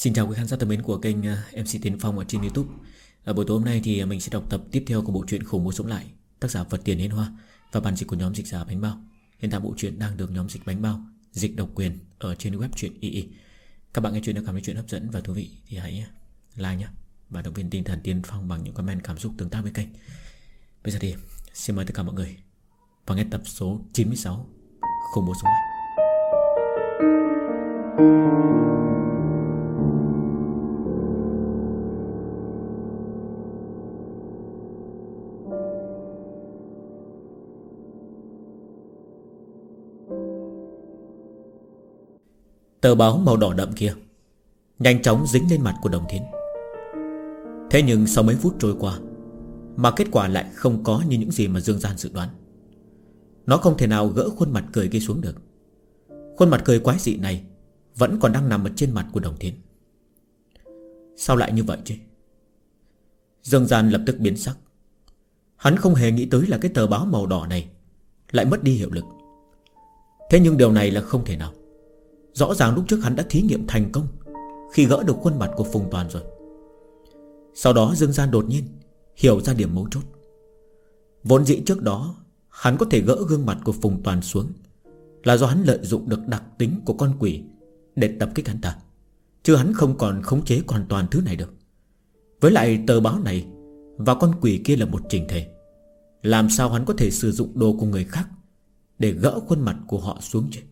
Xin chào quý khán giả thân mến của kênh MC Tiến Phong ở trên YouTube. Ở buổi tối hôm nay thì mình sẽ đọc tập tiếp theo của bộ truyện Khủng Bố Sống Lại, tác giả Vật Tiền Hiên Hoa và bản dịch của nhóm dịch giả Bánh Bao. Hiện tại bộ truyện đang được nhóm dịch Bánh Bao dịch độc quyền ở trên web truyện II. Các bạn nghe chuyện đã cảm thấy chuyện hấp dẫn và thú vị thì hãy like nhé và động viên tinh thần Tiến Phong bằng những comment cảm xúc tương tác với kênh. Bây giờ thì xin mời tất cả mọi người vào nghe tập số 96 Khủng Bố Sống Lại. Tờ báo màu đỏ đậm kia nhanh chóng dính lên mặt của Đồng Thiến. Thế nhưng sau mấy phút trôi qua mà kết quả lại không có như những gì mà Dương Gian dự đoán. Nó không thể nào gỡ khuôn mặt cười kia xuống được. Khuôn mặt cười quái dị này vẫn còn đang nằm ở trên mặt của Đồng Thiến. Sao lại như vậy chứ? Dương Gian lập tức biến sắc. Hắn không hề nghĩ tới là cái tờ báo màu đỏ này lại mất đi hiệu lực. Thế nhưng điều này là không thể nào. Rõ ràng lúc trước hắn đã thí nghiệm thành công khi gỡ được khuôn mặt của Phùng Toàn rồi. Sau đó Dương Gian đột nhiên hiểu ra điểm mấu chốt. Vốn dĩ trước đó hắn có thể gỡ gương mặt của Phùng Toàn xuống là do hắn lợi dụng được đặc tính của con quỷ để tập kích hắn ta, chứ hắn không còn khống chế hoàn toàn thứ này được. Với lại tờ báo này và con quỷ kia là một chỉnh thể, làm sao hắn có thể sử dụng đồ của người khác để gỡ khuôn mặt của họ xuống chứ?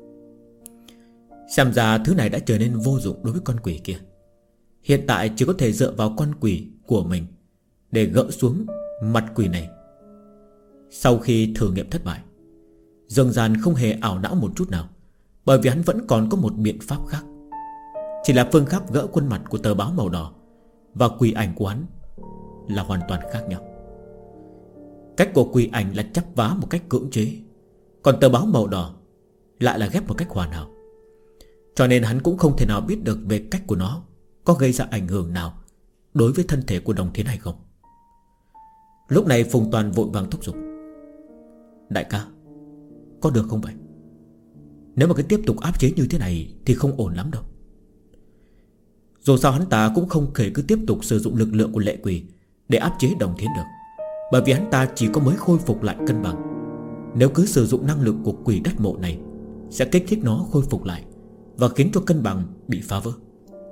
Xem ra thứ này đã trở nên vô dụng đối với con quỷ kia. Hiện tại chỉ có thể dựa vào con quỷ của mình để gỡ xuống mặt quỷ này. Sau khi thử nghiệm thất bại, Dương Gian không hề ảo não một chút nào, bởi vì hắn vẫn còn có một biện pháp khác. Chỉ là phương pháp gỡ khuôn mặt của tờ báo màu đỏ và quỷ ảnh của hắn là hoàn toàn khác nhau. Cách của quỷ ảnh là chắp vá một cách cưỡng chế, còn tờ báo màu đỏ lại là ghép một cách hoàn hảo. Cho nên hắn cũng không thể nào biết được về cách của nó có gây ra ảnh hưởng nào đối với thân thể của Đồng Thiến hay không. Lúc này Phùng Toàn vội vàng thúc giục: đại ca, có được không vậy? Nếu mà cứ tiếp tục áp chế như thế này thì không ổn lắm đâu. Dù sao hắn ta cũng không thể cứ tiếp tục sử dụng lực lượng của lệ quỷ để áp chế Đồng Thiến được, bởi vì hắn ta chỉ có mới khôi phục lại cân bằng. Nếu cứ sử dụng năng lực của quỷ đất mộ này sẽ kích thích nó khôi phục lại và khiến cho cân bằng bị phá vỡ.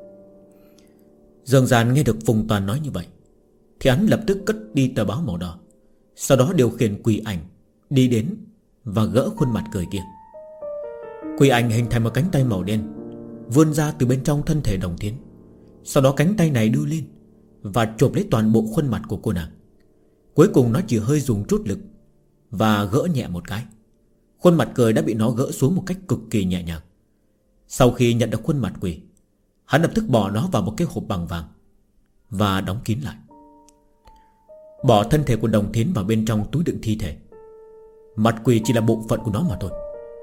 Dương Gian nghe được Phùng Toàn nói như vậy thì hắn lập tức cất đi tờ báo màu đỏ, sau đó điều khiển quỷ ảnh đi đến và gỡ khuôn mặt cười kia. Quỷ ảnh hình thành một cánh tay màu đen vươn ra từ bên trong thân thể Đồng Thiến. Sau đó cánh tay này đưa lên và chộp lấy toàn bộ khuôn mặt của cô nàng. Cuối cùng nó chỉ hơi dùng chút lực và gỡ nhẹ một cái. Khuôn mặt cười đã bị nó gỡ xuống một cách cực kỳ nhẹ nhàng. Sau khi nhận được khuôn mặt quỷ, hắn lập tức bỏ nó vào một cái hộp bằng vàng và đóng kín lại, bỏ thân thể của Đồng Thiến vào bên trong túi đựng thi thể. Mặt quỷ chỉ là bộ phận của nó mà thôi.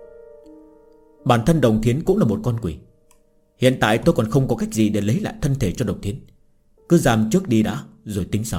Bản thân Đồng Thiến cũng là một con quỷ. Hiện tại tôi còn không có cách gì để lấy lại thân thể cho Đồng Thiến. Cứ giam trước đi đã rồi tính sau.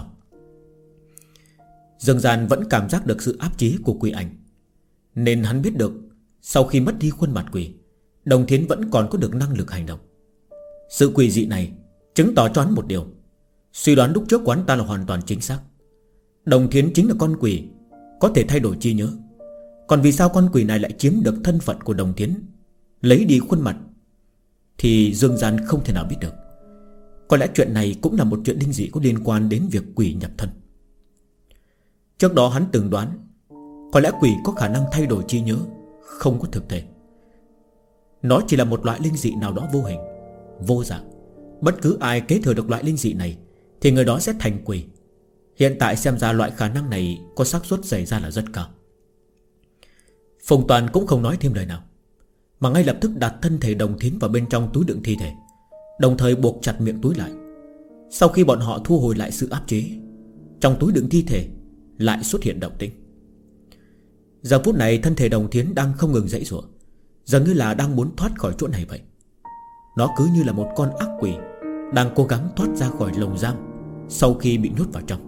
Dương Gian vẫn cảm giác được sự áp chế của quỷ ảnh, nên hắn biết được sau khi mất đi khuôn mặt quỷ, Đồng Thiến vẫn còn có được năng lực hành động. Sự quỷ dị này chứng tỏ cho hắn một điều: suy đoán lúc trước của hắn ta là hoàn toàn chính xác. Đồng Thiến chính là con quỷ có thể thay đổi trí nhớ. Còn vì sao con quỷ này lại chiếm được thân phận của Đồng Thiến, lấy đi khuôn mặt, thì Dương Gian không thể nào biết được. Có lẽ chuyện này cũng là một chuyện linh dị có liên quan đến việc quỷ nhập thân. Trước đó hắn từng đoán có lẽ quỷ có khả năng thay đổi trí nhớ, không có thực thể. Nó chỉ là một loại linh dị nào đó vô hình, vô dạng. Bất cứ ai kế thừa được loại linh dị này thì người đó sẽ thành quỷ. Hiện tại xem ra loại khả năng này có xác suất xảy ra là rất cao. Phùng Toàn cũng không nói thêm lời nào, mà ngay lập tức đặt thân thể Đồng Thiến vào bên trong túi đựng thi thể, đồng thời buộc chặt miệng túi lại. Sau khi bọn họ thu hồi lại sự áp chế, trong túi đựng thi thể lại xuất hiện động tĩnh. Giờ phút này thân thể Đồng Thiến đang không ngừng giãy giụa, dường như là đang muốn thoát khỏi chỗ này vậy. Nó cứ như là một con ác quỷ đang cố gắng thoát ra khỏi lồng giam sau khi bị nhốt vào trong.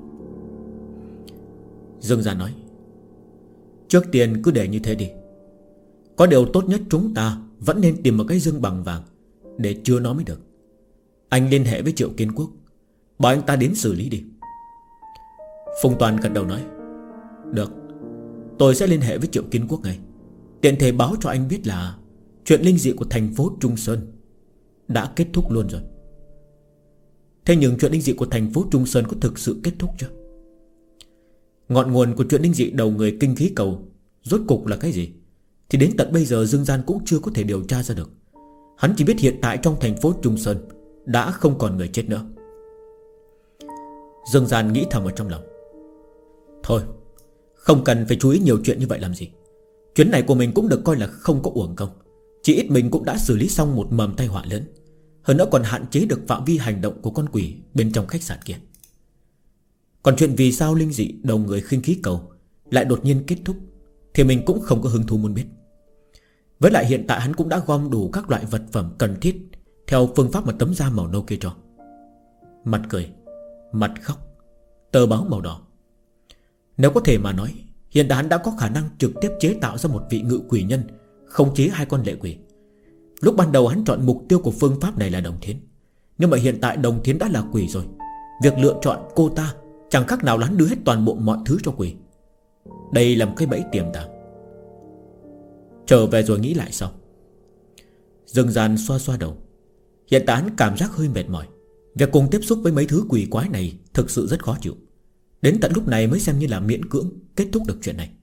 Dương Gian nói: trước tiên cứ để như thế đi. Có điều tốt nhất chúng ta vẫn nên tìm một cái dương bằng vàng để chứa nó mới được. Anh liên hệ với Triệu Kiến Quốc, bảo anh ta đến xử lý đi. Phùng Toàn gật đầu nói: Được, tôi sẽ liên hệ với Triệu Kiến Quốc ngay, tiện thể báo cho anh biết là chuyện linh dị của thành phố Trung Sơn đã kết thúc luôn rồi. Thế nhưng chuyện linh dị của thành phố Trung Sơn có thực sự kết thúc chưa? Ngọn nguồn của chuyện linh dị đầu người kinh khí cầu rốt cục là cái gì thì đến tận bây giờ Dương Gian cũng chưa có thể điều tra ra được. Hắn chỉ biết hiện tại trong thành phố Trung Sơn đã không còn người chết nữa. Dương Gian nghĩ thầm ở trong lòng: Thôi, không cần phải chú ý nhiều chuyện như vậy làm gì. Chuyến này của mình cũng được coi là không có uổng công. Chỉ ít mình cũng đã xử lý xong một mầm tai họa lớn, hơn nữa còn hạn chế được phạm vi hành động của con quỷ bên trong khách sạn kia. Còn chuyện vì sao linh dị đầu người khinh khí cầu lại đột nhiên kết thúc thì mình cũng không có hứng thú muốn biết. Với lại hiện tại hắn cũng đã gom đủ các loại vật phẩm cần thiết theo phương pháp mà tấm da màu nâu kia cho. Mặt cười, mặt khóc, tờ báo màu đỏ. Nếu có thể mà nói, hiện tại hắn đã có khả năng trực tiếp chế tạo ra một vị ngự quỷ nhân khống chế hai con lệ quỷ. Lúc ban đầu hắn chọn mục tiêu của phương pháp này là Đồng Thiến, nhưng mà hiện tại Đồng Thiến đã là quỷ rồi. Việc lựa chọn cô ta chẳng khác nào là hắn đưa hết toàn bộ mọi thứ cho quỷ. Đây là một cái bẫy tiềm tàng. Trở về rồi nghĩ lại sau, Dương Gian xoa xoa đầu. Hiện tại hắn cảm giác hơi mệt mỏi. Việc cùng tiếp xúc với mấy thứ quỷ quái này thực sự rất khó chịu. Đến tận lúc này mới xem như là miễn cưỡng kết thúc được chuyện này.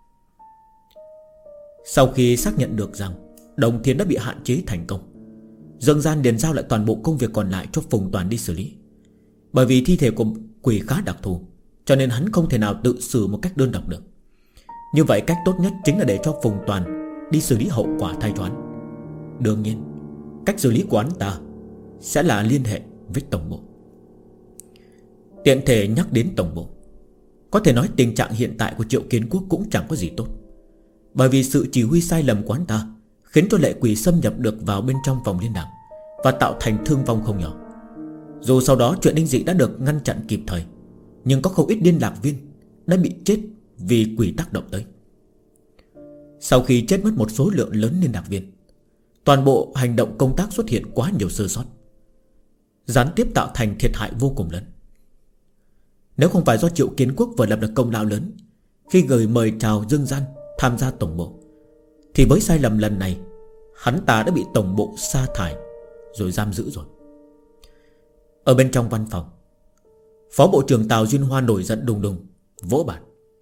Sau khi xác nhận được rằng Đồng Thiến đã bị hạn chế thành công, Dương Gian liền giao lại toàn bộ công việc còn lại cho Phùng Toàn đi xử lý. Bởi vì thi thể của quỷ khá đặc thù, cho nên hắn không thể nào tự xử một cách đơn độc được. Như vậy cách tốt nhất chính là để cho Phùng Toàn đi xử lý hậu quả thay choán. Đương nhiên, cách xử lý của hắn ta sẽ là liên hệ với tổng bộ. Tiện thể nhắc đến tổng bộ, có thể nói tình trạng hiện tại của Triệu Kiến Quốc cũng chẳng có gì tốt. Bởi vì sự chỉ huy sai lầm của hắn ta khiến cho lệ quỷ xâm nhập được vào bên trong vòng liên lạc và tạo thành thương vong không nhỏ. Dù sau đó chuyện linh dị đã được ngăn chặn kịp thời, nhưng có không ít liên lạc viên đã bị chết vì quỷ tác động tới. Sau khi chết mất một số lượng lớn liên lạc viên, toàn bộ hành động công tác xuất hiện quá nhiều sơ sót, gián tiếp tạo thành thiệt hại vô cùng lớn. Nếu không phải do Triệu Kiến Quốc vừa lập được công lao lớn khi gửi mời chào Dương Gian tham gia tổng bộ, thì với sai lầm lần này, hắn ta đã bị tổng bộ sa thải rồi giam giữ rồi. Ở bên trong văn phòng, Phó Bộ trưởng Tào Duyên Hoa nổi giận đùng đùng vỗ bàn: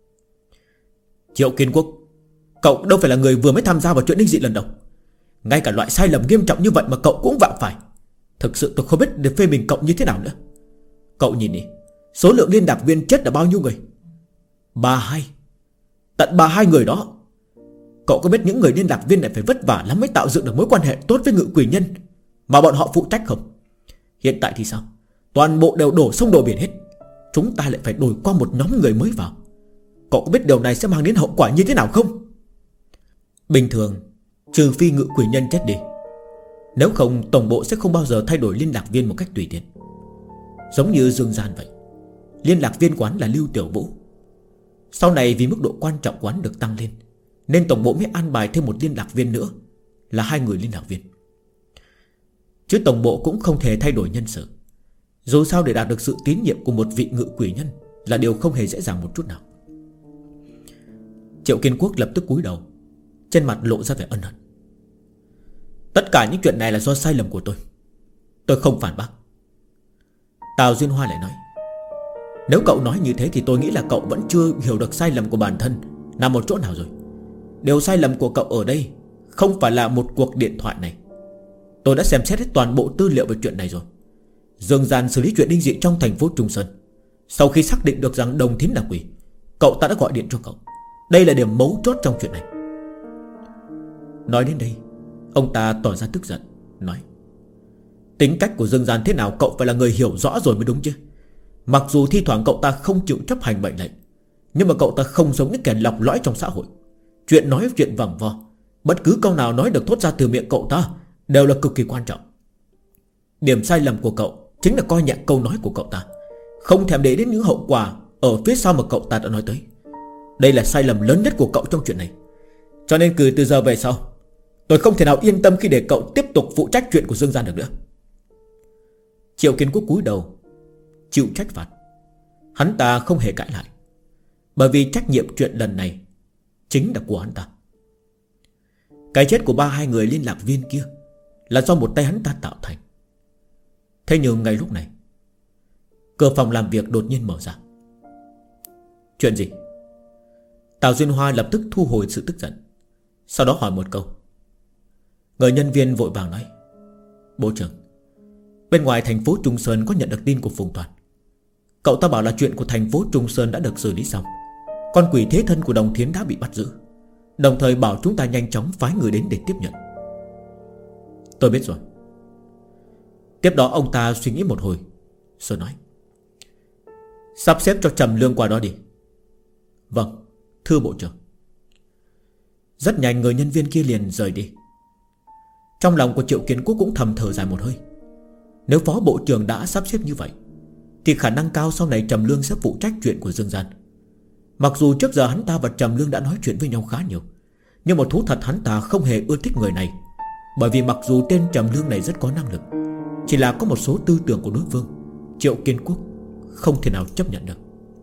Triệu Kiến Quốc, cậu đâu phải là người vừa mới tham gia vào chuyện linh dị lần đầu. Ngay cả loại sai lầm nghiêm trọng như vậy mà cậu cũng phạm phải. Thực sự tôi không biết để phê bình cậu như thế nào nữa. Cậu nhìn đi, số lượng liên lạc viên chết là bao nhiêu người? 32. Tận 32 người đó. Cậu có biết những người liên lạc viên này phải vất vả lắm mới tạo dựng được mối quan hệ tốt với ngự quỷ nhân mà bọn họ phụ trách không? Hiện tại thì sao? Toàn bộ đều đổ sông đổ biển hết. Chúng ta lại phải đổi qua một nhóm người mới vào. Cậu có biết điều này sẽ mang đến hậu quả như thế nào không? Bình thường, trừ phi ngự quỷ nhân chết đi, nếu không tổng bộ sẽ không bao giờ thay đổi liên lạc viên một cách tùy tiện. Giống như Dương Gian vậy, liên lạc viên quán là Lưu Tiểu Vũ. Sau này vì mức độ quan trọng quán được tăng lên, nên tổng bộ mới an bài thêm một liên lạc viên nữa, là 2 người liên lạc viên. Chứ tổng bộ cũng không thể thay đổi nhân sự. Dù sao để đạt được sự tín nhiệm của một vị ngự quỷ nhân là điều không hề dễ dàng một chút nào. Triệu Kiến Quốc lập tức cúi đầu, trên mặt lộ ra vẻ ân hận. Tất cả những chuyện này là do sai lầm của tôi không phản bác. Tào Duyên Hoa lại nói: Nếu cậu nói như thế thì tôi nghĩ là cậu vẫn chưa hiểu được sai lầm của bản thân nằm ở chỗ nào rồi. Điều sai lầm của cậu ở đây không phải là một cuộc điện thoại này. Tôi đã xem xét hết toàn bộ tư liệu về chuyện này rồi. Dương Gian xử lý chuyện linh dị trong thành phố Trung Sơn. Sau khi xác định được rằng Đồng Thiến là quỷ, cậu ta đã gọi điện cho cậu. Đây là điểm mấu chốt trong chuyện này. Nói đến đây, ông ta tỏ ra tức giận, nói: Tính cách của Dương Gian thế nào cậu phải là người hiểu rõ rồi mới đúng chứ. Mặc dù thi thoảng cậu ta không chịu chấp hành mệnh lệnh, nhưng mà cậu ta không giống những kẻ lọc lõi trong xã hội. Chuyện nói chuyện vòng vo, bất cứ câu nào nói được thốt ra từ miệng cậu ta đều là cực kỳ quan trọng. Điểm sai lầm của cậu chính là coi nhẹ câu nói của cậu ta, không thèm để ý đến những hậu quả ở phía sau mà cậu ta đã nói tới. Đây là sai lầm lớn nhất của cậu trong chuyện này. Cho nên từ giờ về sau, tôi không thể nào yên tâm khi để cậu tiếp tục phụ trách chuyện của Dương Gian được nữa. Triệu Kiến Quốc cúi đầu chịu trách phạt. Hắn ta không hề cãi lại, bởi vì trách nhiệm chuyện lần này chính là của hắn ta. Cái chết của hai người liên lạc viên kia là do một tay hắn ta tạo thành. Thế nhưng ngay lúc này, cửa phòng làm việc đột nhiên mở ra. Chuyện gì? Tào Duyên Hoa lập tức thu hồi sự tức giận, sau đó hỏi một câu. Người nhân viên vội vàng nói: Bộ trưởng, bên ngoài thành phố Trung Sơn có nhận được tin của Phùng Toàn. Cậu ta bảo là chuyện của thành phố Trung Sơn đã được xử lý xong. Con quỷ thế thân của Đồng Thiến đã bị bắt giữ, đồng thời bảo chúng ta nhanh chóng phái người đến để tiếp nhận. Tôi biết rồi. Tiếp đó ông ta suy nghĩ một hồi rồi nói: Sắp xếp cho Trầm Lương qua đó đi. Vâng, thưa bộ trưởng. Rất nhanh người nhân viên kia liền rời đi. Trong lòng của Triệu Kiến Quốc cũng thầm thở dài một hơi. Nếu phó bộ trưởng đã sắp xếp như vậy thì khả năng cao sau này Trầm Lương sẽ phụ trách chuyện của Dương Gian. Mặc dù trước giờ hắn ta và Trầm Lương đã nói chuyện với nhau khá nhiều, nhưng mà thú thật hắn ta không hề ưa thích người này. Bởi vì mặc dù tên Trầm Lương này rất có năng lực, chỉ là có một số tư tưởng của đối phương Triệu Kiến Quốc không thể nào chấp nhận được.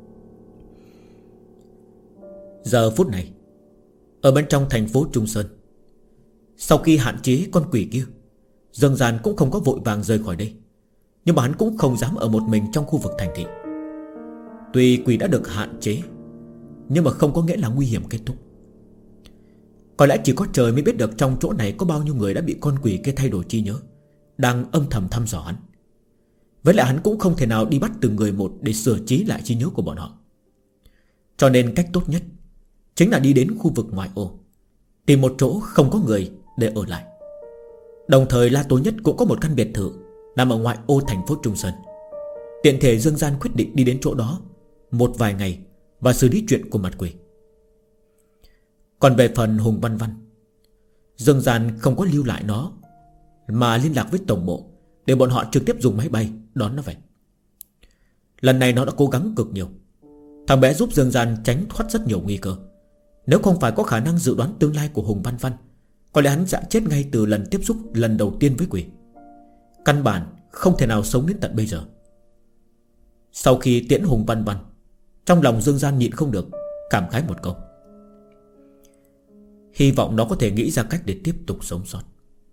Giờ phút này, ở bên trong thành phố Trung Sơn, sau khi hạn chế con quỷ kia, Dương Gian cũng không có vội vàng rời khỏi đây. Nhưng mà hắn cũng không dám ở một mình trong khu vực thành thị. Tuy quỷ đã được hạn chế, nhưng mà không có nghĩa là nguy hiểm kết thúc. Có lẽ chỉ có trời mới biết được trong chỗ này có bao nhiêu người đã bị con quỷ kia thay đổi trí nhớ, đang âm thầm thăm dò hắn. Với lại hắn cũng không thể nào đi bắt từng người một để sửa trí lại trí nhớ của bọn họ. Cho nên cách tốt nhất chính là đi đến khu vực ngoại ô, tìm một chỗ không có người để ở lại. Đồng thời La Tố Nhất cũng có một căn biệt thự nằm ở ngoại ô thành phố Trung Sơn. Tiện thể Dương Gian quyết định đi đến chỗ đó một vài ngày và xử lý chuyện của mặt quỷ. Còn về phần Hùng Văn Văn, Dương Gian không có lưu lại nó, mà liên lạc với tổng bộ để bọn họ trực tiếp dùng máy bay đón nó về. Lần này nó đã cố gắng cực nhiều. Thằng bé giúp Dương Gian tránh thoát rất nhiều nguy cơ. Nếu không phải có khả năng dự đoán tương lai của Hùng Văn Văn, có lẽ hắn sẽ chết ngay từ lần tiếp xúc lần đầu tiên với quỷ. Căn bản không thể nào sống đến tận bây giờ. Sau khi tiễn Hùng Văn Văn, trong lòng Dương Gian nhịn không được cảm khái một câu: hy vọng nó có thể nghĩ ra cách để tiếp tục sống sót.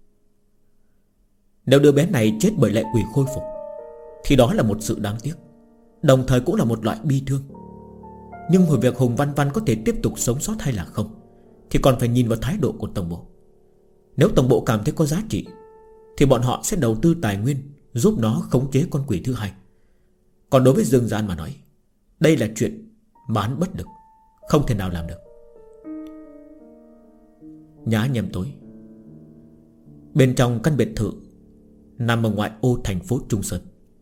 Nếu đứa bé này chết bởi lệ quỷ khôi phục thì đó là một sự đáng tiếc, đồng thời cũng là một loại bi thương. Nhưng hồi việc Hùng Văn Văn có thể tiếp tục sống sót hay là không thì còn phải nhìn vào thái độ của tổng bộ. Nếu tổng bộ cảm thấy có giá trị thì bọn họ sẽ đầu tư tài nguyên giúp nó khống chế con quỷ thứ hai. Còn đối với Dương Gian mà nói, đây là chuyện mà hắn bất lực, không thể nào làm được. Nhá nhem tối, bên trong căn biệt thự nằm ở ngoại ô thành phố Trung Sơn,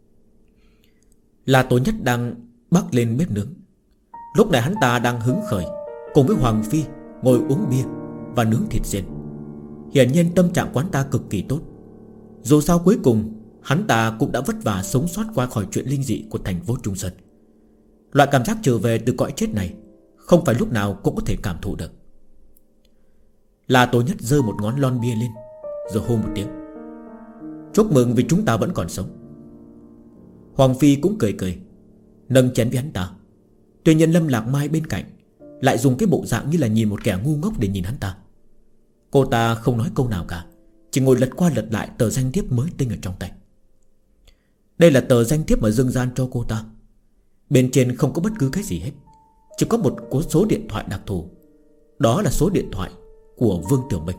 La Tố Nhất đang bắc lên bếp nướng. Lúc này hắn ta đang hứng khởi cùng với Hoàng Phi ngồi uống bia và nướng thịt xiên. Hiển nhiên tâm trạng quán ta cực kỳ tốt. Dù sao cuối cùng hắn ta cũng đã vất vả sống sót qua khỏi chuyện linh dị của thành phố Trung Sơn. Loại cảm giác trở về từ cõi chết này không phải lúc nào cũng có thể cảm thụ được. La Tố Nhất giơ một ngón lon bia lên rồi hô một tiếng: chúc mừng vì chúng ta vẫn còn sống. Hoàng Phi cũng cười cười nâng chén với hắn ta. Tuy nhiên Lâm Lạc Mai bên cạnh lại dùng cái bộ dạng như là nhìn một kẻ ngu ngốc để nhìn hắn ta. Cô ta không nói câu nào cả, chỉ ngồi lật qua lật lại tờ danh thiếp mới tinh ở trong tay. Đây là tờ danh thiếp mà Dương Gian cho cô ta. Bên trên không có bất cứ cái gì hết, chỉ có một số điện thoại đặc thù. Đó là số điện thoại của Vương Tiểu Minh.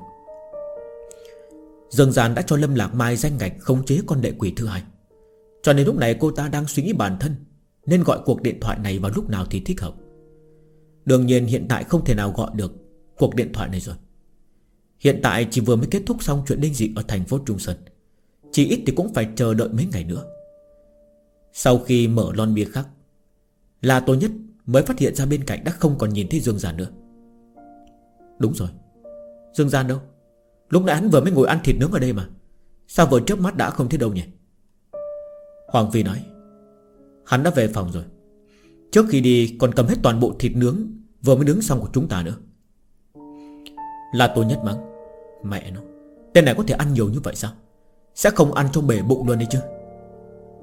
Dương Gian đã cho Lâm Lạc Mai danh ngạch khống chế con lệ quỷ thứ hai. Cho nên lúc này cô ta đang suy nghĩ bản thân nên gọi cuộc điện thoại này vào lúc nào thì thích hợp. Đương nhiên hiện tại không thể nào gọi được cuộc điện thoại này rồi. Hiện tại chỉ vừa mới kết thúc xong chuyện linh dị ở thành phố Trung Sơn, chỉ ít thì cũng phải chờ đợi mấy ngày nữa. Sau khi mở lon bia khác, La Tố Nhất mới phát hiện ra bên cạnh đã không còn nhìn thấy Dương Gian nữa. Đúng rồi, Dương Gian đâu? Lúc nãy hắn vừa mới ngồi ăn thịt nướng ở đây mà, sao vừa chớp mắt đã không thấy đâu nhỉ? Hoàng Phi nói: hắn đã về phòng rồi. Trước khi đi còn cầm hết toàn bộ thịt nướng vừa mới nướng xong của chúng ta nữa. La Tố Nhất mắng: mẹ nó, tên này có thể ăn nhiều như vậy sao? Sẽ không ăn trong bể bụng luôn đấy chứ?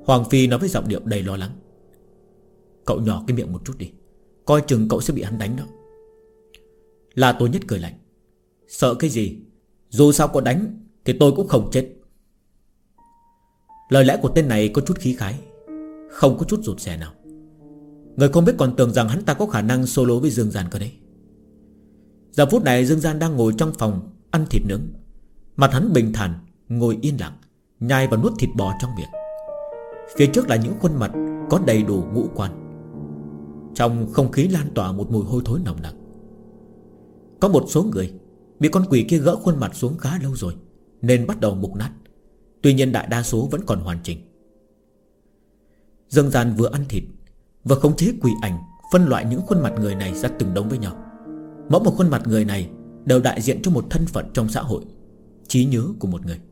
Hoàng Phi nói với giọng điệu đầy lo lắng. Cậu nhỏ cái miệng một chút đi, coi chừng cậu sẽ bị hắn đánh đó. La Tố Nhất cười lạnh. Sợ cái gì, dù sao có đánh thì tôi cũng không chết. Lời lẽ của tên này có chút khí khái, không có chút rụt rè nào. Người không biết còn tưởng rằng hắn ta có khả năng solo với Dương Gian cơ đấy. Giờ phút này Dương Gian đang ngồi trong phòng ăn thịt nướng. Mặt hắn bình thản, ngồi yên lặng, nhai và nuốt thịt bò trong miệng. Phía trước là những khuôn mặt có đầy đủ ngũ quan. Trong không khí lan tỏa một mùi hôi thối nồng nặc. Có một số người bị con quỷ kia gỡ khuôn mặt xuống khá lâu rồi, nên bắt đầu mục nát. Tuy nhiên đại đa số vẫn còn hoàn chỉnh. Dương Gian vừa ăn thịt vừa khống chế quỷ ảnh, phân loại những khuôn mặt người này ra từng đống với nhau. Mỗi một khuôn mặt người này đều đại diện cho một thân phận trong xã hội, trí nhớ của một người.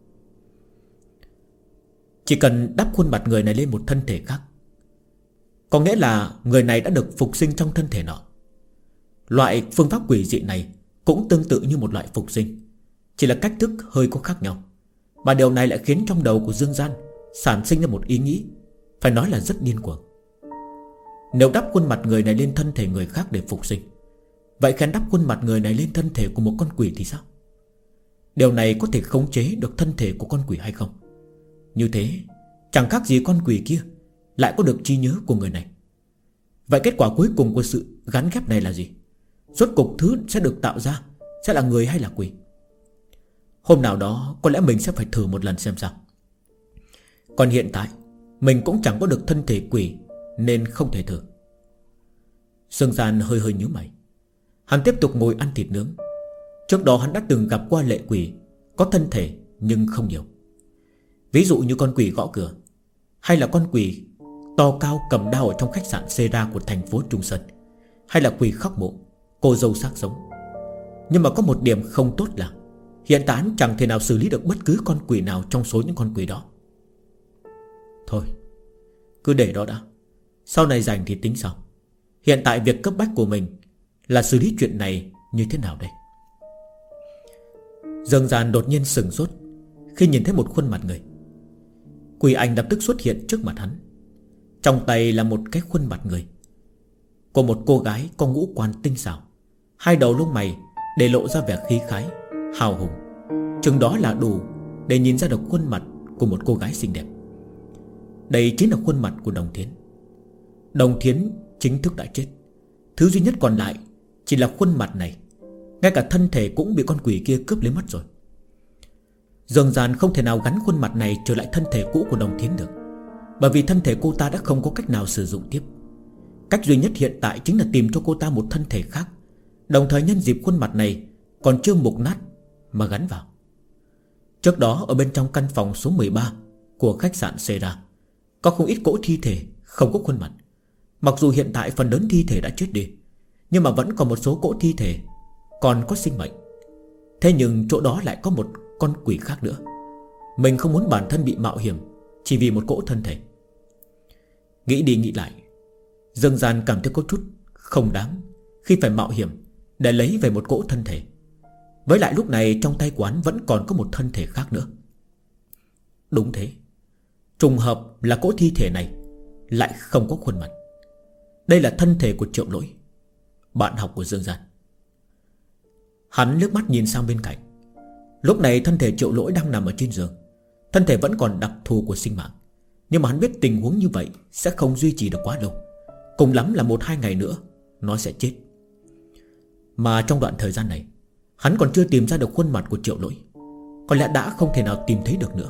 Chỉ cần đắp khuôn mặt người này lên một thân thể khác, có nghĩa là người này đã được phục sinh trong thân thể nọ. Loại phương pháp quỷ dị này cũng tương tự như một loại phục sinh, chỉ là cách thức hơi có khác nhau. Mà điều này lại khiến trong đầu của Dương Gian sản sinh ra một ý nghĩ, phải nói là rất điên cuồng. Nếu đắp khuôn mặt người này lên thân thể người khác để phục sinh, vậy khi đắp khuôn mặt người này lên thân thể của một con quỷ thì sao? Điều này có thể khống chế được thân thể của con quỷ hay không? Như thế chẳng khác gì con quỷ kia lại có được trí nhớ của người này. Vậy kết quả cuối cùng của sự gắn ghép này là gì? Rốt cục thứ sẽ được tạo ra sẽ là người hay là quỷ? Hôm nào đó có lẽ mình sẽ phải thử một lần xem sao. Còn hiện tại mình cũng chẳng có được thân thể quỷ, nên không thể thử. Dương Gian hơi hơi nhíu mày. Hắn tiếp tục ngồi ăn thịt nướng. Trước đó hắn đã từng gặp qua lệ quỷ có thân thể nhưng không nhiều. Ví dụ như con quỷ gõ cửa, hay là con quỷ to cao cầm đao ở trong khách sạn Sera của thành phố Trung Sơn, hay là quỷ khóc mộ, cô dâu xác sống. Nhưng mà có một điểm không tốt là hiện tại hắn chẳng thể nào xử lý được bất cứ con quỷ nào trong số những con quỷ đó. Thôi, cứ để đó đã, sau này rảnh thì tính sau. Hiện tại việc cấp bách của mình là xử lý chuyện này như thế nào đây? Dương Gian đột nhiên sửng sốt khi nhìn thấy một khuôn mặt người. Quỷ ảnh lập tức xuất hiện trước mặt hắn. Trong tay là một cái khuôn mặt người của một cô gái có ngũ quan tinh xảo, hai đầu lông mày để lộ ra vẻ khí khái, hào hùng. Chừng đó là đủ để nhìn ra được khuôn mặt của một cô gái xinh đẹp. Đây chính là khuôn mặt của Đồng Thiến. Đồng Thiến chính thức đã chết. Thứ duy nhất còn lại chỉ là khuôn mặt này. Ngay cả thân thể cũng bị con quỷ kia cướp lấy mất rồi. Dương Gian không thể nào gắn khuôn mặt này trở lại thân thể cũ của Đồng Thiến được, bởi vì thân thể cô ta đã không có cách nào sử dụng tiếp. Cách duy nhất hiện tại chính là tìm cho cô ta một thân thể khác, đồng thời nhân dịp khuôn mặt này còn chưa mục nát mà gắn vào. Trước đó ở bên trong căn phòng số 13 của khách sạn Sera có không ít cỗ thi thể không có khuôn mặt. Mặc dù hiện tại phần lớn thi thể đã chết đi, nhưng mà vẫn còn một số cỗ thi thể còn có sinh mệnh. Thế nhưng chỗ đó lại có một con quỷ khác nữa. Mình không muốn bản thân bị mạo hiểm chỉ vì một cỗ thân thể. Nghĩ đi nghĩ lại, Dương Gian cảm thấy có chút không đáng khi phải mạo hiểm để lấy về một cỗ thân thể. Với lại lúc này trong tay quán vẫn còn có một thân thể khác nữa. Đúng thế, trùng hợp là cỗ thi thể này lại không có khuôn mặt. Đây là thân thể của Triệu Lỗi, bạn học của Dương Gian. Hắn liếc mắt nhìn sang bên cạnh. Lúc này thân thể Triệu Lỗi đang nằm ở trên giường. Thân thể vẫn còn đặc thù của sinh mạng, nhưng mà hắn biết tình huống như vậy sẽ không duy trì được quá lâu. Cùng lắm là 1-2 ngày nữa nó sẽ chết. Mà trong đoạn thời gian này hắn còn chưa tìm ra được khuôn mặt của Triệu Lỗi. Có lẽ đã không thể nào tìm thấy được nữa.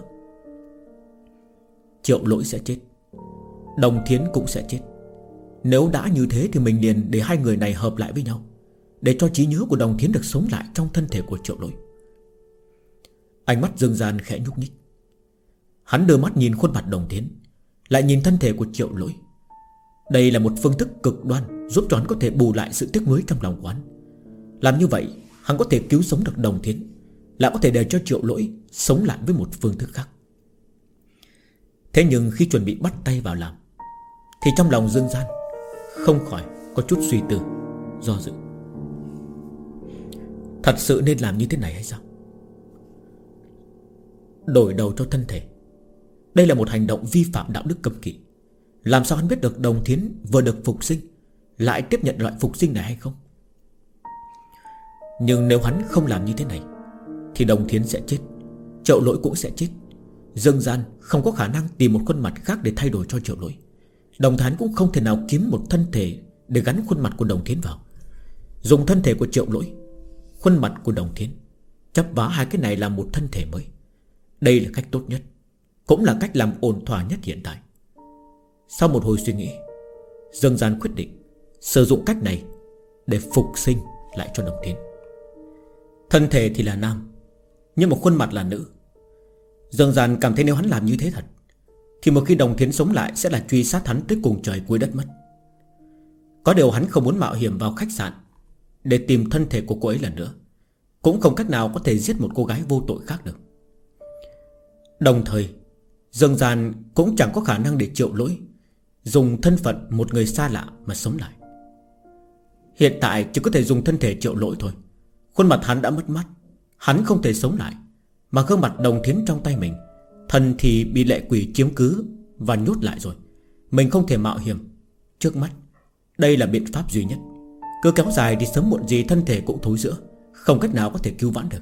Triệu Lỗi sẽ chết, Đồng Thiến cũng sẽ chết. Nếu đã như thế thì mình liền để hai người này hợp lại với nhau, để cho trí nhớ của Đồng Thiến được sống lại trong thân thể của Triệu Lỗi. Ánh mắt Dương Gian khẽ nhúc nhích. Hắn đưa mắt nhìn khuôn mặt Đồng Thiến, lại nhìn thân thể của Triệu Lỗi. Đây là một phương thức cực đoan giúp cho hắn có thể bù lại sự tiếc nuối trong lòng quán. Làm như vậy hắn có thể cứu sống được Đồng Thiến, lại có thể để cho Triệu Lỗi sống lại với một phương thức khác. Thế nhưng khi chuẩn bị bắt tay vào làm thì trong lòng Dương Gian không khỏi có chút suy tư, do dự. Thật sự nên làm như thế này hay sao? Đổi đầu cho thân thể, Đây là một hành động vi phạm đạo đức cấm kỵ. Làm sao hắn biết được Đồng Thiến vừa được phục sinh lại tiếp nhận loại phục sinh này hay không? Nhưng nếu hắn không làm như thế này thì Đồng Thiến sẽ chết, Triệu Lỗi cũng sẽ chết. Dương gian không có khả năng tìm một khuôn mặt khác để thay đổi cho Triệu Lỗi. Đồng Thiến cũng không thể nào kiếm một thân thể để gắn khuôn mặt của Đồng Thiến vào. Dùng thân thể của Triệu Lỗi, khuôn mặt của Đồng Thiến, chấp vá hai cái này là một thân thể mới. Đây là cách tốt nhất, cũng là cách làm ổn thỏa nhất hiện tại. Sau một hồi suy nghĩ, Dương gian quyết định sử dụng cách này để phục sinh lại cho Đồng Thiến. Thân thể thì là nam, nhưng mà khuôn mặt là nữ. Dương gian cảm thấy nếu hắn làm như thế thật thì một khi Đồng Thiến sống lại sẽ là truy sát hắn tới cùng trời cuối đất mất. Có điều hắn không muốn mạo hiểm vào khách sạn để tìm thân thể của cô ấy lần nữa, cũng không cách nào có thể giết một cô gái vô tội khác được. Đồng thời Dương gian cũng chẳng có khả năng để Triệu Lỗi dùng thân phận một người xa lạ mà sống lại. Hiện tại chỉ có thể dùng thân thể Triệu Lỗi thôi. Khuôn mặt hắn đã mất mắt, hắn không thể sống lại. Mà gương mặt Đồng Thiến trong tay mình, thân thì bị lệ quỷ chiếm cứ và nhốt lại rồi. Mình không thể mạo hiểm. Trước mắt đây là biện pháp duy nhất. Cứ kéo dài thì sớm muộn gì thân thể cũng thối rữa, không cách nào có thể cứu vãn được.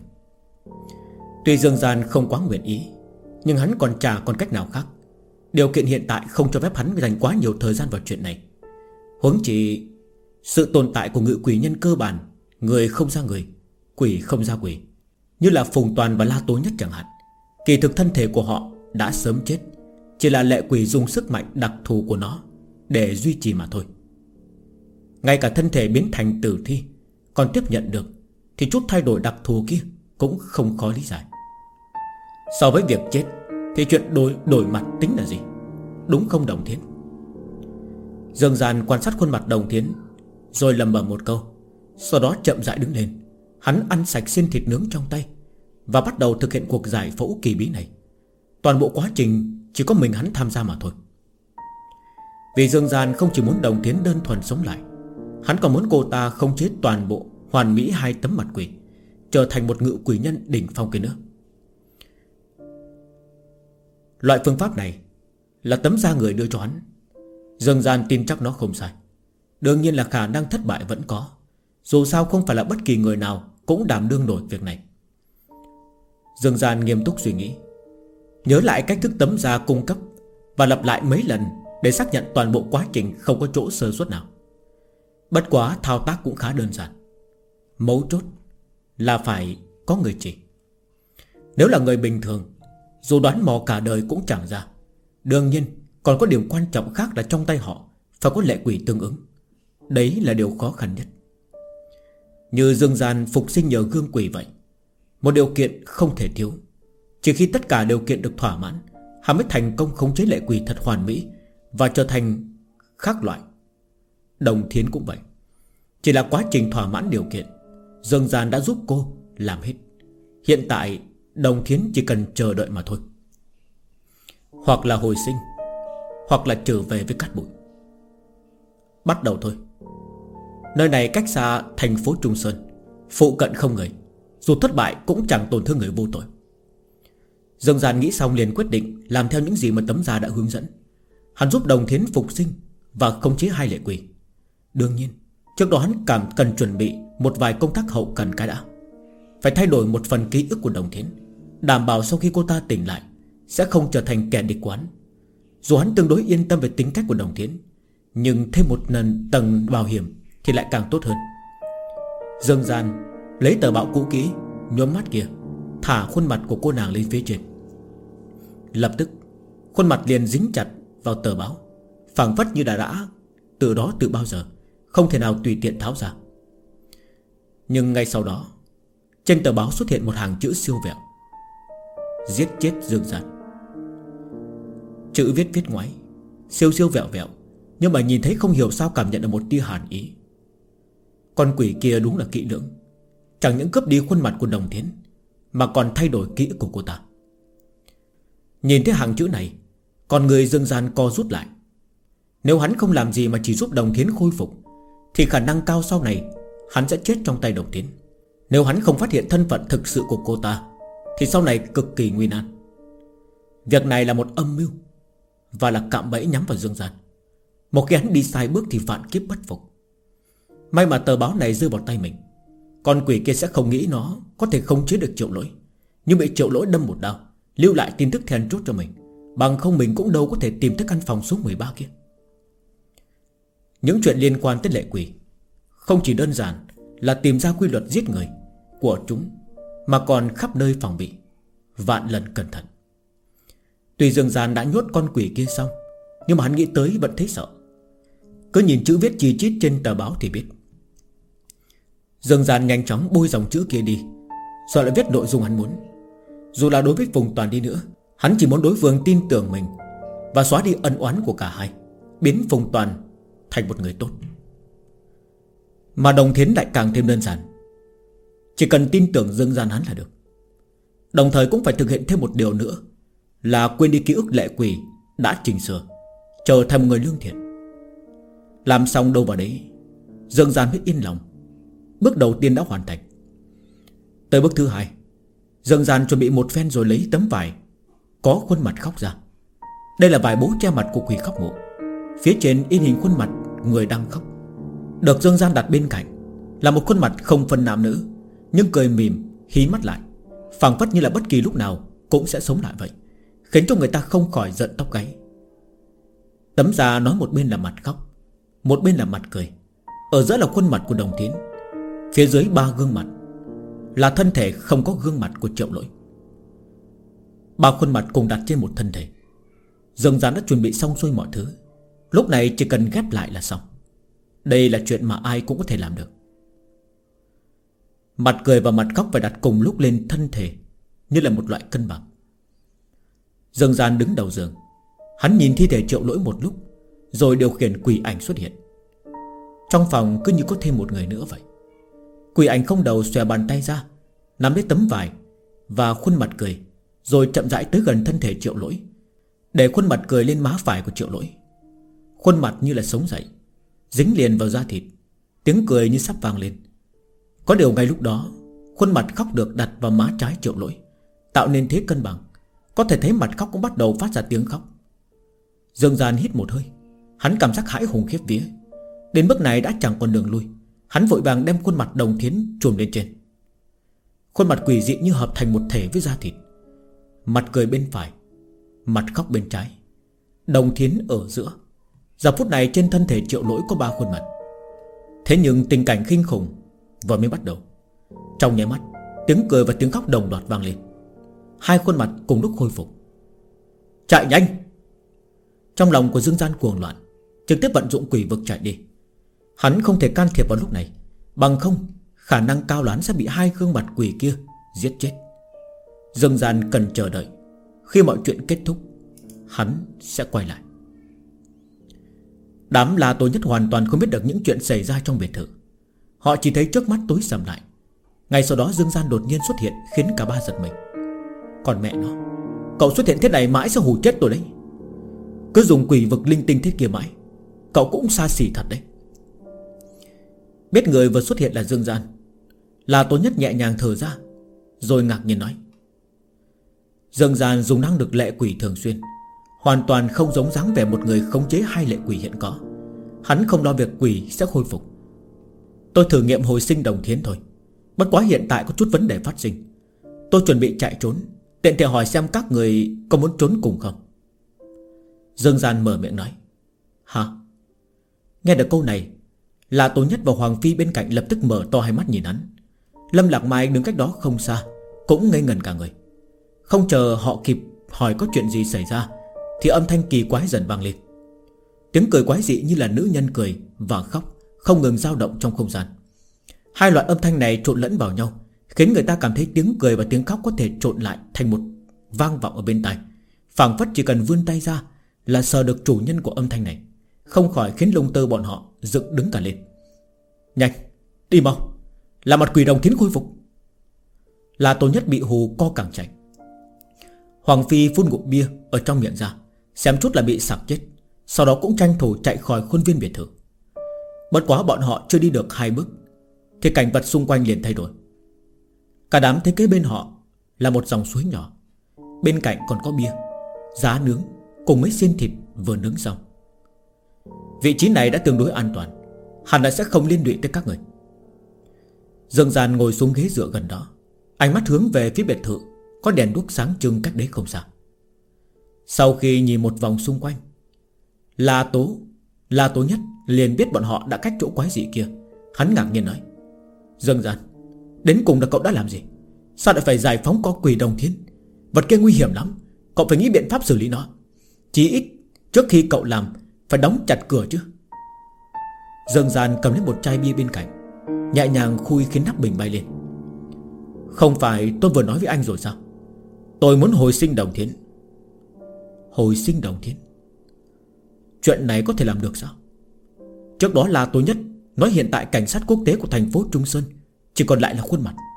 Tuy Dương gian không quá nguyện ý, nhưng hắn còn chả còn cách nào khác. Điều kiện hiện tại không cho phép hắn dành quá nhiều thời gian vào chuyện này. Huống chỉ sự tồn tại của ngự quỷ nhân cơ bản, người không ra người, quỷ không ra quỷ, như là Phùng Toàn và La Tố Nhất chẳng hạn. Kỳ thực thân thể của họ đã sớm chết, chỉ là lệ quỷ dùng sức mạnh đặc thù của nó để duy trì mà thôi. Ngay cả thân thể biến thành tử thi còn tiếp nhận được thì chút thay đổi đặc thù kia cũng không khó lý giải. So với việc chết thì chuyện đổi mặt tính là gì, đúng không Đồng Thiến? Dương gian quan sát khuôn mặt Đồng Thiến, rồi lầm bầm một câu. Sau đó chậm rãi đứng lên. Hắn ăn sạch xiên thịt nướng trong tay và bắt đầu thực hiện cuộc giải phẫu kỳ bí này. Toàn bộ quá trình chỉ có mình hắn tham gia mà thôi. Vì Dương gian không chỉ muốn Đồng Thiến đơn thuần sống lại, hắn còn muốn cô ta khống chế toàn bộ hoàn mỹ hai tấm mặt quỷ, trở thành một ngự quỷ nhân đỉnh phong kia nữa. Loại phương pháp này là tấm da người đưa cho hắn. Dương gian tin chắc nó không sai. Đương nhiên là khả năng thất bại vẫn có. Dù sao không phải là bất kỳ người nào cũng đảm đương nổi việc này. Dương gian nghiêm túc suy nghĩ, nhớ lại cách thức tấm da cung cấp và lặp lại mấy lần để xác nhận toàn bộ quá trình không có chỗ sơ suất nào. Bất quá thao tác cũng khá đơn giản. Mấu chốt là phải có người chỉ. Nếu là người bình thường, dù đoán mò cả đời cũng chẳng ra. Đương nhiên còn có điểm quan trọng khác là trong tay họ phải có lệ quỷ tương ứng. Đấy là điều khó khăn nhất. Như Dương gian phục sinh nhờ gương quỷ vậy, một điều kiện không thể thiếu. Chỉ khi tất cả điều kiện được thỏa mãn, hắn mới thành công khống chế lệ quỷ thật hoàn mỹ và trở thành khác loại. Đồng Thiến cũng vậy. Chỉ là quá trình thỏa mãn điều kiện, Dương gian đã giúp cô làm hết. Hiện tại Đồng Thiến chỉ cần chờ đợi mà thôi. Hoặc là hồi sinh, hoặc là trở về với cát bụi. Bắt đầu thôi. Nơi này cách xa thành phố Trung Sơn, phụ cận không người, dù thất bại cũng chẳng tổn thương người vô tội. Dương gian nghĩ xong liền quyết định làm theo những gì mà tấm da đã hướng dẫn. Hắn giúp Đồng Thiến phục sinh và khống chế hai lệ quỷ. Đương nhiên trước đó hắn cần chuẩn bị một vài công tác hậu cần cái đã. Phải thay đổi một phần ký ức của Đồng Thiến, đảm bảo sau khi cô ta tỉnh lại sẽ không trở thành kẻ địch của hắn. Dù hắn tương đối yên tâm về tính cách của Đồng Thiến, nhưng thêm một lần tầng bảo hiểm thì lại càng tốt hơn. Dương gian lấy tờ báo cũ kỹ, nhuốm mắt kia, thả khuôn mặt của cô nàng lên phía trên. Lập tức khuôn mặt liền dính chặt vào tờ báo, phảng phất như đã từ đó từ bao giờ, không thể nào tùy tiện tháo ra. Nhưng ngay sau đó trên tờ báo xuất hiện một hàng chữ siêu vẹo: giết chết Dương gian. Chữ viết ngoáy, siêu vẹo vẹo, nhưng mà nhìn thấy không hiểu sao cảm nhận được một tia hàn ý. Con quỷ kia đúng là kỹ lưỡng, chẳng những cướp đi khuôn mặt của Đồng Thiến mà còn thay đổi ký ức của cô ta. Nhìn thấy hàng chữ này, con người Dương gian co rút lại. Nếu hắn không làm gì mà chỉ giúp Đồng Thiến khôi phục thì khả năng cao sau này hắn sẽ chết trong tay Đồng Thiến. Nếu hắn không phát hiện thân phận thực sự của cô ta thì sau này cực kỳ nguy nan. Việc này là một âm mưu và là cạm bẫy nhắm vào Dương Gian. Một khi hắn đi sai bước thì vạn kiếp bất phục. May mà tờ báo này rơi vào tay mình. Con quỷ kia sẽ không nghĩ nó có thể khống chế được Triệu Lỗi, nhưng bị Triệu Lỗi đâm một đao, lưu lại tin tức then chốt cho mình. Bằng không mình cũng đâu có thể tìm tới căn phòng số 13 kia. Những chuyện liên quan tới lệ quỷ không chỉ đơn giản là tìm ra quy luật giết người của chúng, mà còn khắp nơi phòng bị, vạn lần cẩn thận. Tuy Dương Gian đã nhốt con quỷ kia xong, nhưng mà hắn nghĩ tới vẫn thấy sợ. Cứ nhìn chữ viết chi chít trên tờ báo thì biết. Dương Gian nhanh chóng bôi dòng chữ kia đi, rồi lại viết nội dung hắn muốn. Dù là đối với Phùng Toàn đi nữa, hắn chỉ muốn đối phương tin tưởng mình và xóa đi ân oán của cả hai, biến Phùng Toàn thành một người tốt. Mà Đồng Thiến lại càng thêm đơn giản, chỉ cần tin tưởng Dương Gian hắn là được. Đồng thời cũng phải thực hiện thêm một điều nữa, là quên đi ký ức lệ quỷ đã chỉnh sửa, trở thành một người lương thiện. Làm xong đâu vào đấy, Dương Gian mới yên lòng. Bước đầu tiên đã hoàn thành. Tới bước thứ hai, Dương Gian chuẩn bị một phen rồi lấy tấm vải có khuôn mặt khóc ra. Đây là vải bố che mặt của quỷ khóc mộ. Phía trên in hình khuôn mặt người đang khóc. Được Dương Gian đặt bên cạnh là một khuôn mặt không phân nam nữ, nhưng cười mỉm, hí mắt lại, phảng phất như là bất kỳ lúc nào cũng sẽ sống lại vậy, khiến cho người ta không khỏi giận tóc gáy. Tấm da nói một bên là mặt khóc, một bên là mặt cười. Ở giữa là khuôn mặt của Đồng Thiến. Phía dưới 3 gương mặt là thân thể không có gương mặt của Triệu Lỗi. 3 khuôn mặt cùng đặt trên một thân thể. Dương Gian đã chuẩn bị xong xuôi mọi thứ, lúc này chỉ cần ghép lại là xong. Đây là chuyện mà ai cũng có thể làm được. Mặt cười và mặt khóc phải đặt cùng lúc lên thân thể, như là một loại cân bằng. Dương Gian đứng đầu giường. Hắn nhìn thi thể Triệu Lỗi một lúc, rồi điều khiển quỷ ảnh xuất hiện. Trong phòng cứ như có thêm một người nữa vậy. Quỷ ảnh không đầu xòe bàn tay ra, nắm lấy tấm vải và khuôn mặt cười, rồi chậm rãi tới gần thân thể Triệu Lỗi, để khuôn mặt cười lên má phải của Triệu Lỗi. Khuôn mặt như là sống dậy, dính liền vào da thịt, tiếng cười như sắp vang lên. Có điều ngay lúc đó, khuôn mặt khóc được đặt vào má trái Triệu Lỗi, tạo nên thế cân bằng. Có thể thấy mặt khóc cũng bắt đầu phát ra tiếng khóc. Dương Gian hít một hơi. Hắn cảm giác hãi hùng khiếp vía. Đến bước này đã chẳng còn đường lui. Hắn vội vàng đem khuôn mặt Đồng Thiến chùm lên trên. Khuôn mặt quỷ dị như hợp thành một thể với da thịt. Mặt cười bên phải, mặt khóc bên trái, Đồng Thiến ở giữa. Giờ phút này trên thân thể Triệu Lỗi có 3 khuôn mặt. Thế nhưng tình cảnh kinh khủng vừa mới bắt đầu. Trong nháy mắt, tiếng cười và tiếng khóc đồng loạt vang lên. 2 khuôn mặt cùng lúc khôi phục. Chạy nhanh! Trong lòng của Dương Gian cuồng loạn, trực tiếp vận dụng quỷ vực chạy đi. Hắn không thể can thiệp vào lúc này, bằng không khả năng cao đoán sẽ bị 2 gương mặt quỷ kia giết chết. Dương Gian cần chờ đợi. Khi mọi chuyện kết thúc, hắn sẽ quay lại. Đám La Tô Nhất hoàn toàn không biết được những chuyện xảy ra trong biệt thự. Họ chỉ thấy trước mắt tối sầm lại. Ngay sau đó Dương Gian đột nhiên xuất hiện, khiến cả ba giật mình. Còn mẹ nó, cậu xuất hiện thế này mãi sẽ hù chết tôi đấy. Cứ dùng quỷ vực linh tinh thế kia mãi, cậu cũng xa xỉ thật đấy. Biết người vừa xuất hiện là Dương Gian, La Tô Nhất nhẹ nhàng thở ra, rồi ngạc nhiên nói: Dương Gian dùng năng lực lệ quỷ thường xuyên, hoàn toàn không giống dáng vẻ một người khống chế 2 lệ quỷ hiện có. Hắn không lo việc quỷ sẽ khôi phục. Tôi thử nghiệm hồi sinh Đồng Thiến thôi, bất quá hiện tại có chút vấn đề phát sinh. Tôi chuẩn bị chạy trốn, tiện thể hỏi xem các người có muốn trốn cùng không. Dương Gian mở miệng nói: Hả? Nghe được câu này, La Tô Nhất và Hoàng Phi bên cạnh lập tức mở to hai mắt nhìn hắn. Lâm Lạc Mai đứng cách đó không xa cũng ngây ngẩn cả người. Không chờ họ kịp hỏi có chuyện gì xảy ra, thì âm thanh kỳ quái dần vang lên. Tiếng cười quái dị như là nữ nhân cười và khóc, không ngừng dao động trong không gian. 2 loại âm thanh này trộn lẫn vào nhau, khiến người ta cảm thấy tiếng cười và tiếng khóc có thể trộn lại thành một vang vọng ở bên tai, phảng phất chỉ cần vươn tay ra là sờ được chủ nhân của âm thanh này, không khỏi khiến lông tơ bọn họ dựng đứng cả lên. Nhanh, đi mau, là mặt quỷ Đồng Thiến khôi phục. La Tô Nhất bị hù co càng chạy. Hoàng Phi phun ngụm bia ở trong miệng ra, xem chút là bị sặc chết, sau đó cũng tranh thủ chạy khỏi khuôn viên biệt thự. Bất quá bọn họ chưa đi được 2 bước thì cảnh vật xung quanh liền thay đổi. Cả đám thấy kế bên họ là một dòng suối nhỏ, bên cạnh còn có bia. giá nướng cùng mấy xiên thịt vừa nướng xong. Vị trí này đã tương đối an toàn, hẳn là sẽ không liên lụy tới các người. Dương Gian ngồi xuống ghế dựa gần đó, ánh mắt hướng về phía biệt thự có đèn đuốc sáng trưng cách đấy không xa. Sau khi nhìn một vòng xung quanh, La Tố Nhất liền biết bọn họ đã cách chỗ quái dị kia. Hắn ngạc nhiên nói: Dương Gian, đến cùng là cậu đã làm gì? Sao lại phải giải phóng con quỷ Đồng Thiên? Vật kia nguy hiểm lắm, cậu phải nghĩ biện pháp xử lý nó. Chí ít trước khi cậu làm phải đóng chặt cửa chứ. Dương Gian cầm lên một chai bia bên cạnh, nhẹ nhàng khui khiến nắp bình bay lên. Không phải tôi vừa nói với anh rồi sao? Tôi muốn hồi sinh Đồng Thiên. Hồi sinh Đồng Thiên? Chuyện này có thể làm được sao? Trước đó là tôi nhất nói hiện tại cảnh sát quốc tế của thành phố Trung Sơn chỉ còn lại là khuôn mặt.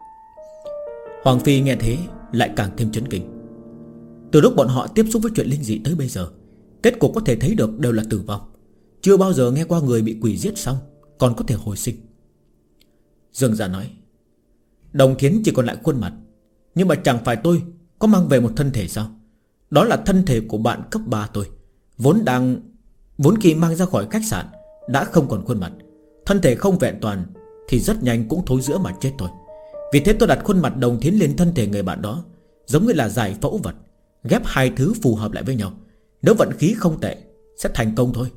Hoàng Phi nghe thế lại càng thêm chấn kinh. Từ lúc bọn họ tiếp xúc với chuyện linh dị tới bây giờ, kết cục có thể thấy được đều là tử vong. Chưa bao giờ nghe qua người bị quỷ giết xong còn có thể hồi sinh. Dương Gia nói: Đồng Thiến chỉ còn lại khuôn mặt, nhưng mà chẳng phải tôi có mang về một thân thể sao? Đó là thân thể của bạn cấp 3 tôi, Vốn khi mang ra khỏi khách sạn đã không còn khuôn mặt. Thân thể không vẹn toàn thì rất nhanh cũng thối rữa mà chết thôi. Vì thế tôi đặt khuôn mặt Đồng Thiến lên thân thể người bạn đó, giống như là giải phẫu vật, ghép hai thứ phù hợp lại với nhau. Nếu vận khí không tệ sẽ thành công thôi.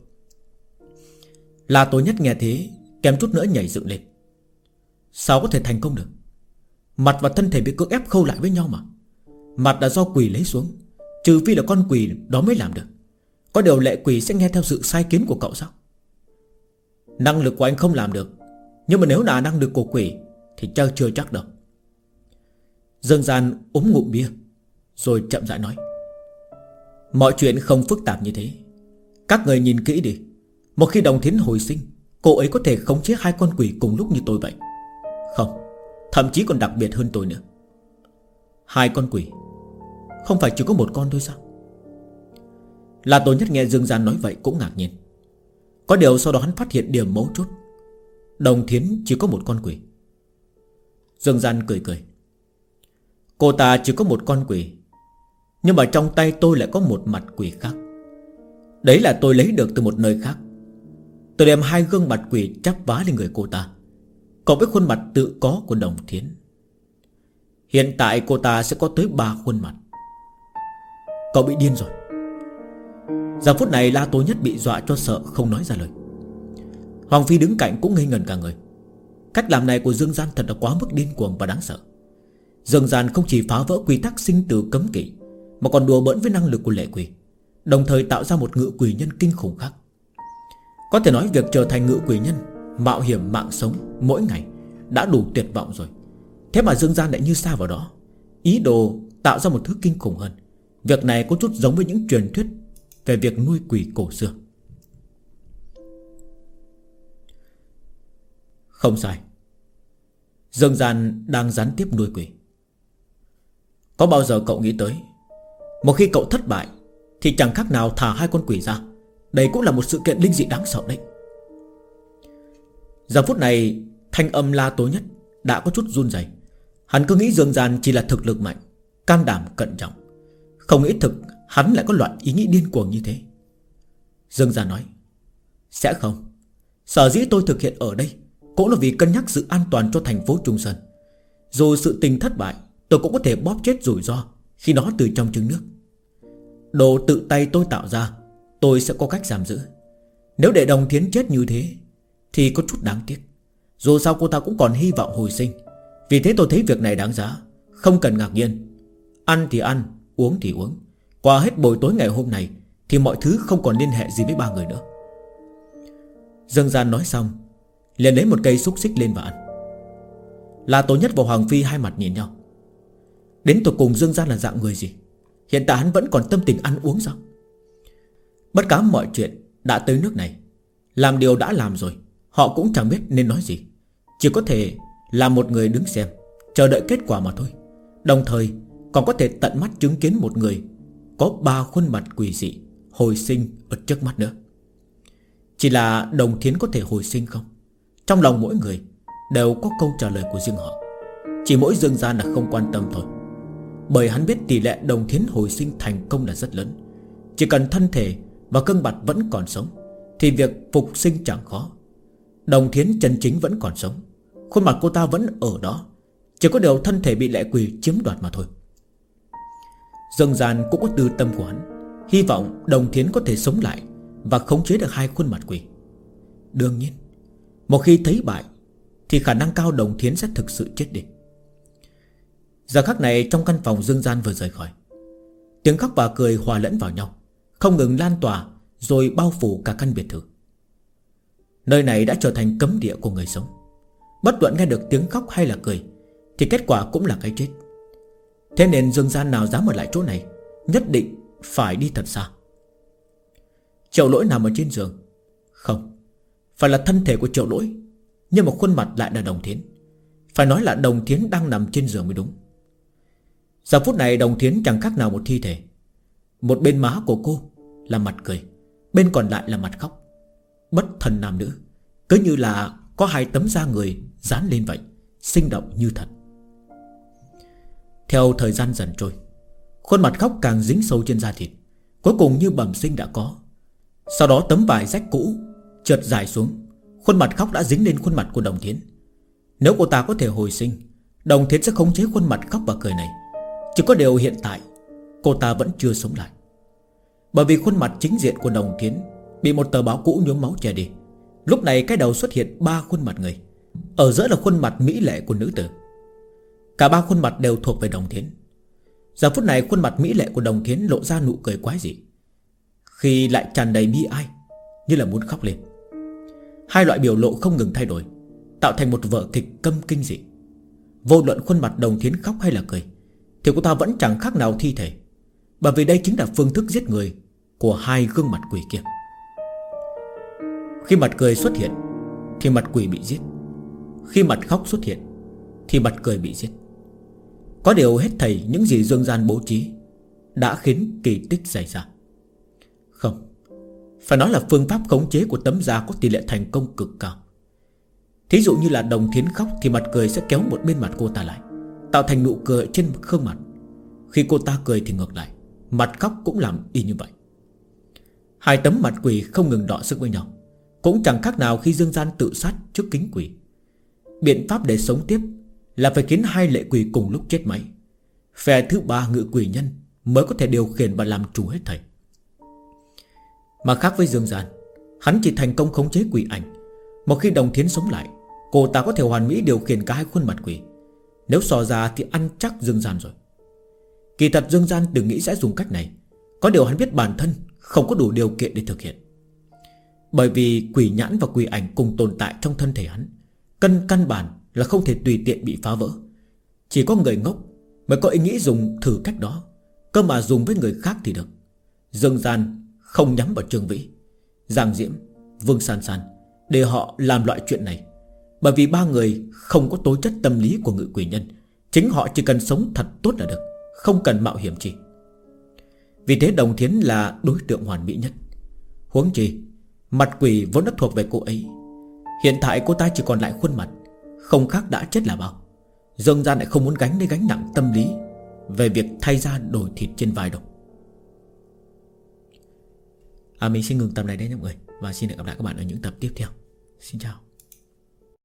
La Tố Nhất nghe thế kém chút nữa nhảy dựng lên. Sao có thể thành công được? Mặt và thân thể bị cưỡng ép khâu lại với nhau mà. Mặt là do quỷ lấy xuống, trừ phi là con quỷ đó mới làm được. Có điều lệ quỷ sẽ nghe theo sự sai kiến của cậu sao? Năng lực của anh không làm được, nhưng mà nếu là năng lực của quỷ thì chưa chắc đâu. Dương Gian uống ngụm bia rồi chậm rãi nói: Mọi chuyện không phức tạp như thế. Các người nhìn kỹ đi. Một khi Đồng Thiến hồi sinh, cô ấy có thể khống chế hai con quỷ cùng lúc như tôi vậy. Không, thậm chí còn đặc biệt hơn tôi nữa. Hai con quỷ? Không phải chỉ có một con thôi sao? La Tố Nhất nghe Dương Gian nói vậy cũng ngạc nhiên. Có điều sau đó hắn phát hiện điểm mấu chốt. Đồng Thiến chỉ có một con quỷ. Dương Gian cười cười: Cô ta chỉ có một con quỷ, nhưng mà trong tay tôi lại có một mặt quỷ khác. Đấy là tôi lấy được từ một nơi khác. Tôi đem hai gương mặt quỷ chắp vá lên người cô ta, cộng với khuôn mặt tự có của Đồng Thiến. Hiện tại cô ta sẽ có tới 3 khuôn mặt. Cậu bị điên rồi. Giờ phút này La Tố Nhất bị dọa cho sợ không nói ra lời. Hoàng Phi đứng cạnh cũng ngây ngẩn cả người. Cách làm này của Dương Gian thật là quá mức điên cuồng và đáng sợ. Dương Gian không chỉ phá vỡ quy tắc sinh tử cấm kỵ, mà còn đùa bỡn với năng lực của lệ quỷ, đồng thời tạo ra một ngự quỷ nhân kinh khủng khác. Có thể nói việc trở thành ngự quỷ nhân, mạo hiểm mạng sống mỗi ngày đã đủ tuyệt vọng rồi. Thế mà Dương Gian lại như sa vào đó, ý đồ tạo ra một thứ kinh khủng hơn. Việc này có chút giống với những truyền thuyết về việc nuôi quỷ cổ xưa. Không sai, Dương Gian đang gián tiếp nuôi quỷ. Có bao giờ cậu nghĩ tới, một khi cậu thất bại thì chẳng khác nào thả hai con quỷ ra. Đây cũng là một sự kiện linh dị đáng sợ đấy. Giờ phút này thanh âm La Tố Nhất đã có chút run rẩy. Hắn cứ nghĩ Dương Gian chỉ là thực lực mạnh, can đảm cẩn trọng, không nghĩ thực hắn lại có loại ý nghĩ điên cuồng như thế. Dương Gian nói: Sẽ không. Sở dĩ tôi thực hiện ở đây cũng là vì cân nhắc sự an toàn cho thành phố Trung Sơn. Dù sự tình thất bại, tôi cũng có thể bóp chết rủi ro khi nó từ trong trứng nước. Đồ tự tay tôi tạo ra, tôi sẽ có cách giam giữ. Nếu để Đồng Thiến chết như thế thì có chút đáng tiếc. Dù sao cô ta cũng còn hy vọng hồi sinh. Vì thế tôi thấy việc này đáng giá, không cần ngạc nhiên. Ăn thì ăn, uống thì uống. Qua hết buổi tối ngày hôm nay thì mọi thứ không còn liên hệ gì với 3 người nữa. Dương Gian nói xong liền lấy một cây xúc xích lên và ăn. La Tố Nhất và Hoàng Phi hai mặt nhìn nhau. Đến tột cùng Dương Gian là dạng người gì? Hiện tại hắn vẫn còn tâm tình ăn uống sao? Bất cả mọi chuyện đã tới nước này, làm điều đã làm rồi, họ cũng chẳng biết nên nói gì. Chỉ có thể là một người đứng xem, chờ đợi kết quả mà thôi. Đồng thời còn có thể tận mắt chứng kiến một người có 3 khuôn mặt quỷ dị hồi sinh ở trước mắt nữa. Chỉ là Đồng Thiến có thể hồi sinh không? Trong lòng mỗi người đều có câu trả lời của riêng họ. Chỉ mỗi Dương Gian là không quan tâm thôi. Bởi hắn biết tỷ lệ Đồng Thiến hồi sinh thành công là rất lớn. Chỉ cần thân thể và gương mặt vẫn còn sống thì việc phục sinh chẳng khó. Đồng Thiến chân chính vẫn còn sống, khuôn mặt cô ta vẫn ở đó, chỉ có điều thân thể bị lệ quỷ chiếm đoạt mà thôi. Dương Gian cũng có tư tâm của hắn, hy vọng Đồng Thiến có thể sống lại và khống chế được hai khuôn mặt quỷ. Đương nhiên, một khi thấy bại thì khả năng cao Đồng Thiến sẽ thực sự chết đi. Giờ khắc này trong căn phòng Dương Gian vừa rời khỏi, tiếng khóc và cười hòa lẫn vào nhau, không ngừng lan tỏa rồi bao phủ cả căn biệt thự. Nơi này đã trở thành cấm địa của người sống. Bất luận nghe được tiếng khóc hay là cười thì kết quả cũng là cái chết. Thế nên Dương Gian nào dám ở lại chỗ này, nhất định phải đi thật xa. Triệu Lỗi nằm ở trên giường. Không, phải là thân thể của Triệu Lỗi, nhưng mà khuôn mặt lại là Đồng Thiến. Phải nói là Đồng Thiến đang nằm trên giường mới đúng. Giờ phút này Đồng Thiến chẳng khác nào một thi thể. Một bên má của cô là mặt cười, bên còn lại là mặt khóc. Bất thần nam nữ, cứ như là có hai tấm da người dán lên vậy, sinh động như thật. Theo thời gian dần trôi, khuôn mặt khóc càng dính sâu trên da thịt, cuối cùng như bẩm sinh đã có. Sau đó tấm vải rách cũ trượt dài xuống, khuôn mặt khóc đã dính lên khuôn mặt của Đồng Thiến. Nếu cô ta có thể hồi sinh, Đồng Thiến sẽ khống chế khuôn mặt khóc và cười này. Chỉ có điều hiện tại cô ta vẫn chưa sống lại, bởi vì khuôn mặt chính diện của Đồng Thiến bị một tờ báo cũ nhuốm máu che đi. Lúc này cái đầu xuất hiện 3 khuôn mặt người, ở giữa là khuôn mặt mỹ lệ của nữ tử. Cả 3 khuôn mặt đều thuộc về Đồng Thiến. Giờ phút này khuôn mặt mỹ lệ của Đồng Thiến lộ ra nụ cười quái dị, khi lại tràn đầy bi ai, như là muốn khóc lên. Hai loại biểu lộ không ngừng thay đổi, tạo thành một vở kịch câm kinh dị. Vô luận khuôn mặt Đồng Thiến khóc hay là cười thì cô ta vẫn chẳng khác nào thi thể, bởi vì đây chính là phương thức giết người của hai gương mặt quỷ kia. Khi mặt cười xuất hiện thì mặt quỷ bị giết, khi mặt khóc xuất hiện thì mặt cười bị giết. Có điều hết thảy những gì Dương Gian bố trí đã khiến kỳ tích xảy ra. Không, phải nói là phương pháp khống chế của tấm da có tỷ lệ thành công cực cao. Thí dụ như là Đồng Thiến khóc thì mặt cười sẽ kéo một bên mặt cô ta lại, tạo thành nụ cười trên gương mặt. Khi cô ta cười thì ngược lại, mặt khóc cũng làm y như vậy. Hai tấm mặt quỷ không ngừng đọ sức với nhau, cũng chẳng khác nào khi Dương Gian tự sát trước kính quỷ. Biện pháp để sống tiếp là phải khiến hai lệ quỷ cùng lúc chết máy. Phe thứ ba ngự quỷ nhân mới có thể điều khiển và làm chủ hết thảy. Mà khác với Dương Gian, hắn chỉ thành công khống chế quỷ ảnh. Một khi Đồng Thiến sống lại, cô ta có thể hoàn mỹ điều khiển cả hai khuôn mặt quỷ. Nếu so ra thì ăn chắc Dương Gian rồi. Kỳ thật Dương Gian từng nghĩ sẽ dùng cách này, có điều hắn biết bản thân không có đủ điều kiện để thực hiện. Bởi vì quỷ nhãn và quỷ ảnh cùng tồn tại trong thân thể hắn, căn bản là không thể tùy tiện bị phá vỡ. Chỉ có người ngốc mới có ý nghĩ dùng thử cách đó, cơ mà dùng với người khác thì được. Dương Gian không nhắm vào Trương Vĩ, Giang Diễm, Vương San San để họ làm loại chuyện này, bởi vì ba người không có tố chất tâm lý của ngự quỷ nhân. Chính họ chỉ cần sống thật tốt là được, không cần mạo hiểm chi. Vì thế Đồng Thiến là đối tượng hoàn mỹ nhất. Huống chi mặt quỷ vốn đã thuộc về cô ấy. Hiện tại cô ta chỉ còn lại khuôn mặt, không khác đã chết là bao. Dương Gian lại không muốn gánh lấy gánh nặng tâm lý về việc thay da đổi thịt trên vai đâu. Mình xin ngừng tập này đấy mọi người, và xin hẹn gặp lại các bạn ở những tập tiếp theo. Xin chào.